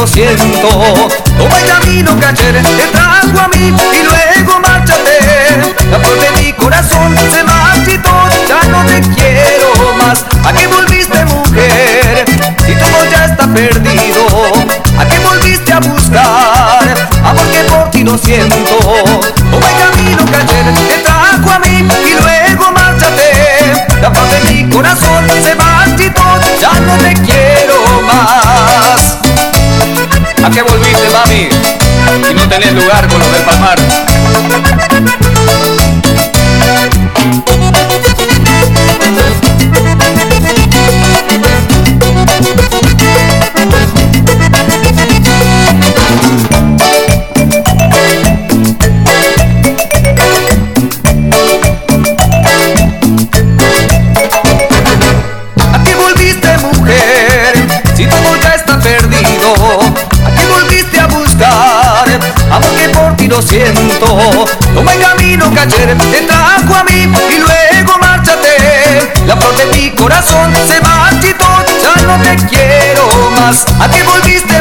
lo siento. Toma el camino que ayer te trajo a mí y luego márchate. La flor de mi corazón se marchitó, ya no te quiero más. ¿A qué volviste, mujer? Si tu amor ya está perdido, ¿a qué volviste a buscar? Amor que por ti lo siento. Toma el camino que ayer te trajo a mí y luego márchate. La paz de mi corazón se marchitó, ya no te quiero más. ¿A qué volviste, mami? Si no tenés lugar con los del Palmar. Lo siento, toma el camino que ayer te trajo a mí y luego márchate. La flor de mi corazón se marchitó, ya no te quiero más. ¿A qué volviste?